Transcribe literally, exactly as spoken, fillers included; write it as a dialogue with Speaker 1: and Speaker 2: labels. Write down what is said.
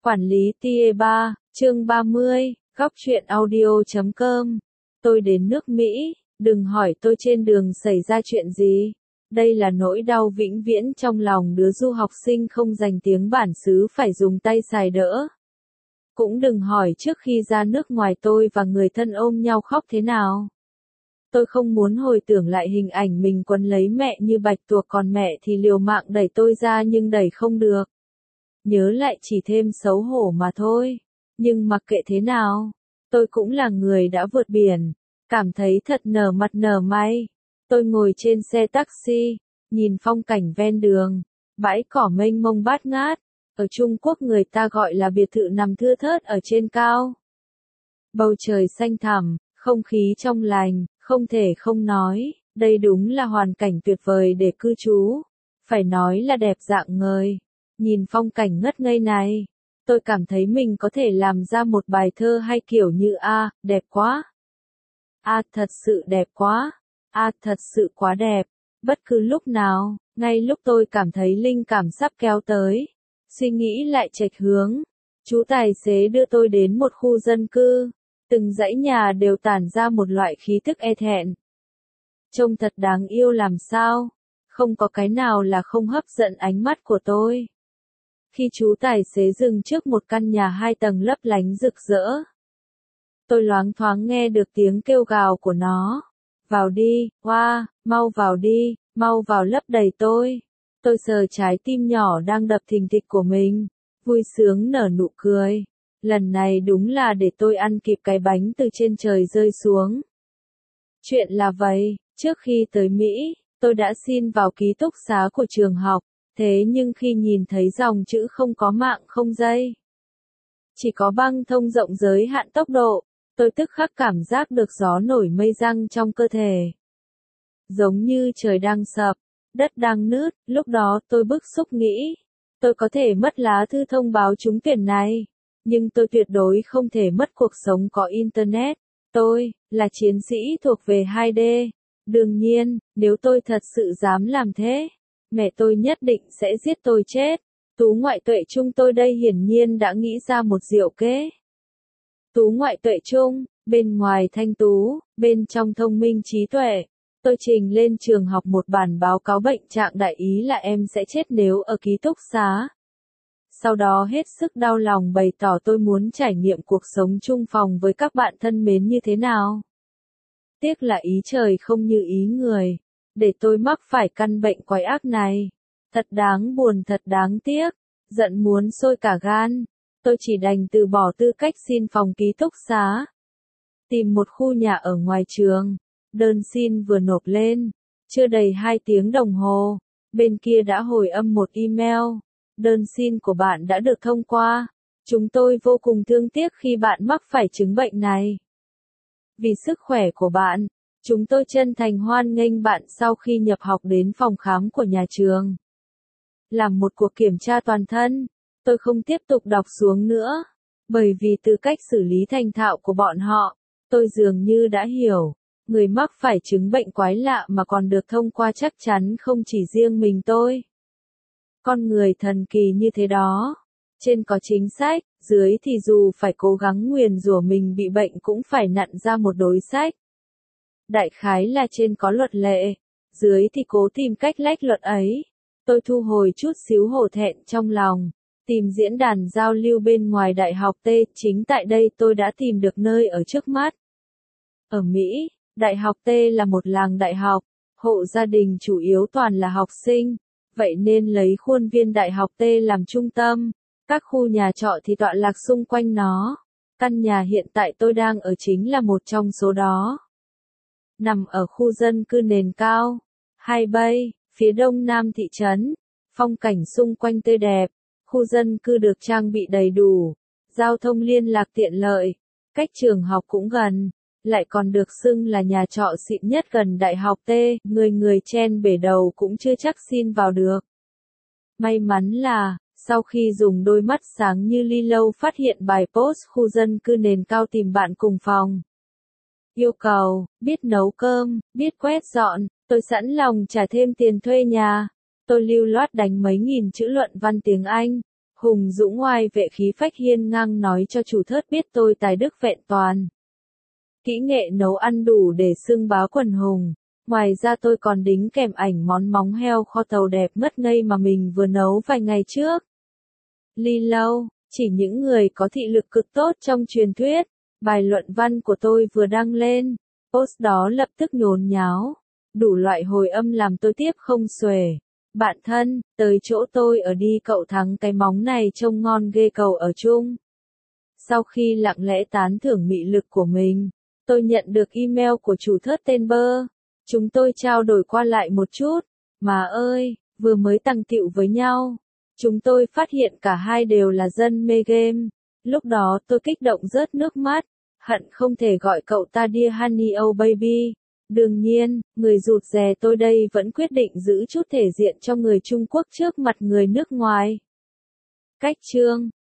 Speaker 1: Quản lý Tier ba, chương ba mươi, góc truyện audio chấm com. Tôi đến nước Mỹ, đừng hỏi tôi trên đường xảy ra chuyện gì. Đây là nỗi đau vĩnh viễn trong lòng đứa du học sinh không dành tiếng bản xứ phải dùng tay xài đỡ. Cũng đừng hỏi trước khi ra nước ngoài tôi và người thân ôm nhau khóc thế nào. Tôi không muốn hồi tưởng lại hình ảnh mình quấn lấy mẹ như bạch tuộc, còn mẹ thì liều mạng đẩy tôi ra nhưng đẩy không được. Nhớ lại chỉ thêm xấu hổ mà thôi. Nhưng mặc kệ thế nào, tôi cũng là người đã vượt biển, cảm thấy thật nở mặt nở may. Tôi ngồi trên xe taxi, nhìn phong cảnh ven đường, bãi cỏ mênh mông bát ngát, ở Trung Quốc người ta gọi là biệt thự nằm thưa thớt ở trên cao. Bầu trời xanh thẳm, không khí trong lành, không thể không nói, đây đúng là hoàn cảnh tuyệt vời để cư trú, phải nói là đẹp rạng ngời. Nhìn phong cảnh ngất ngây này, tôi cảm thấy mình có thể làm ra một bài thơ hay kiểu như a, đẹp quá. A thật sự đẹp quá. A thật sự quá đẹp. Bất cứ lúc nào, ngay lúc tôi cảm thấy linh cảm sắp kéo tới, suy nghĩ lại chệch hướng. Chú tài xế đưa tôi đến một khu dân cư, từng dãy nhà đều tản ra một loại khí thức e thẹn. Trông thật đáng yêu làm sao, không có cái nào là không hấp dẫn ánh mắt của tôi. Khi chú tài xế dừng trước một căn nhà hai tầng lấp lánh rực rỡ, tôi loáng thoáng nghe được tiếng kêu gào của nó. Vào đi, hoa, wow, mau vào đi, mau vào lấp đầy tôi. Tôi sờ trái tim nhỏ đang đập thình thịch của mình, vui sướng nở nụ cười. Lần này đúng là để tôi ăn kịp cái bánh từ trên trời rơi xuống. Chuyện là vậy, trước khi tới Mỹ, tôi đã xin vào ký túc xá của trường học. Thế nhưng khi nhìn thấy dòng chữ không có mạng không dây, chỉ có băng thông rộng giới hạn tốc độ, tôi tức khắc cảm giác được gió nổi mây giăng trong cơ thể. Giống như trời đang sập, đất đang nứt, lúc đó tôi bức xúc nghĩ, tôi có thể mất lá thư thông báo trúng tuyển này, nhưng tôi tuyệt đối không thể mất cuộc sống có Internet. Tôi, là chiến sĩ thuộc về hai D. Đương nhiên, nếu tôi thật sự dám làm thế, mẹ tôi nhất định sẽ giết tôi chết. Tú ngoại tuệ trung tôi đây hiển nhiên đã nghĩ ra một diệu kế. Tú ngoại tuệ trung, bên ngoài thanh tú, bên trong thông minh trí tuệ. Tôi trình lên trường học một bản báo cáo bệnh trạng, đại ý là em sẽ chết nếu ở ký túc xá. Sau đó hết sức đau lòng bày tỏ tôi muốn trải nghiệm cuộc sống chung phòng với các bạn thân mến như thế nào. Tiếc là ý trời không như ý người, để tôi mắc phải căn bệnh quái ác này. Thật đáng buồn, thật đáng tiếc, giận muốn sôi cả gan. Tôi chỉ đành từ bỏ tư cách xin phòng ký túc xá. Tìm một khu nhà ở ngoài trường, đơn xin vừa nộp lên, chưa đầy hai tiếng đồng hồ, bên kia đã hồi âm một email. Đơn xin của bạn đã được thông qua. Chúng tôi vô cùng thương tiếc khi bạn mắc phải chứng bệnh này. Vì sức khỏe của bạn, chúng tôi chân thành hoan nghênh bạn sau khi nhập học đến phòng khám của nhà trường. Làm một cuộc kiểm tra toàn thân, tôi không tiếp tục đọc xuống nữa, bởi vì từ cách xử lý thành thạo của bọn họ, tôi dường như đã hiểu, người mắc phải chứng bệnh quái lạ mà còn được thông qua chắc chắn không chỉ riêng mình tôi. Con người thần kỳ như thế đó, trên có chính sách, dưới thì dù phải cố gắng nguyền rủa mình bị bệnh cũng phải nặn ra một đối sách. Đại khái là trên có luật lệ, dưới thì cố tìm cách lách luật ấy. Tôi thu hồi chút xíu hổ thẹn trong lòng, tìm diễn đàn giao lưu bên ngoài đại học T, chính tại đây tôi đã tìm được nơi ở trước mắt. Ở Mỹ, đại học T là một làng đại học, hộ gia đình chủ yếu toàn là học sinh, vậy nên lấy khuôn viên đại học T làm trung tâm, các khu nhà trọ thì tọa lạc xung quanh nó. Căn nhà hiện tại tôi đang ở chính là một trong số đó. Nằm ở khu dân cư nền cao, Hai Bay, phía đông nam thị trấn, phong cảnh xung quanh tươi đẹp, khu dân cư được trang bị đầy đủ, giao thông liên lạc tiện lợi, cách trường học cũng gần, lại còn được xưng là nhà trọ xịn nhất gần đại học T, người người chen bể đầu cũng chưa chắc xin vào được. May mắn là, sau khi dùng đôi mắt sáng như ly lâu phát hiện bài post khu dân cư nền cao tìm bạn cùng phòng. Yêu cầu, biết nấu cơm, biết quét dọn, tôi sẵn lòng trả thêm tiền thuê nhà. Tôi lưu loát đánh mấy nghìn chữ luận văn tiếng Anh, Hùng dũng oai vệ khí phách hiên ngang nói cho chủ thớt biết tôi tài đức vẹn toàn. Kỹ nghệ nấu ăn đủ để xưng báo quần hùng. Ngoài ra tôi còn đính kèm ảnh món móng heo kho tàu đẹp ngất ngây mà mình vừa nấu vài ngày trước. Ly lâu, chỉ những người có thị lực cực tốt trong truyền thuyết. Bài luận văn của tôi vừa đăng lên, post đó lập tức nhốn nháo. Đủ loại hồi âm làm tôi tiếp không xuể. Bạn thân, tới chỗ tôi ở đi cậu thắng cái móng này trông ngon ghê cậu ở chung. Sau khi lặng lẽ tán thưởng mị lực của mình, tôi nhận được email của chủ thớt tên Bơ. Chúng tôi trao đổi qua lại một chút. Mà ơi, vừa mới tăng tiệu với nhau. Chúng tôi phát hiện cả hai đều là dân mê game. Lúc đó tôi kích động rớt nước mắt. Hận không thể gọi cậu ta Dear Honey Oh Baby. Đương nhiên, người rụt rè tôi đây vẫn quyết định giữ chút thể diện cho người Trung Quốc trước mặt người nước ngoài. Cách chương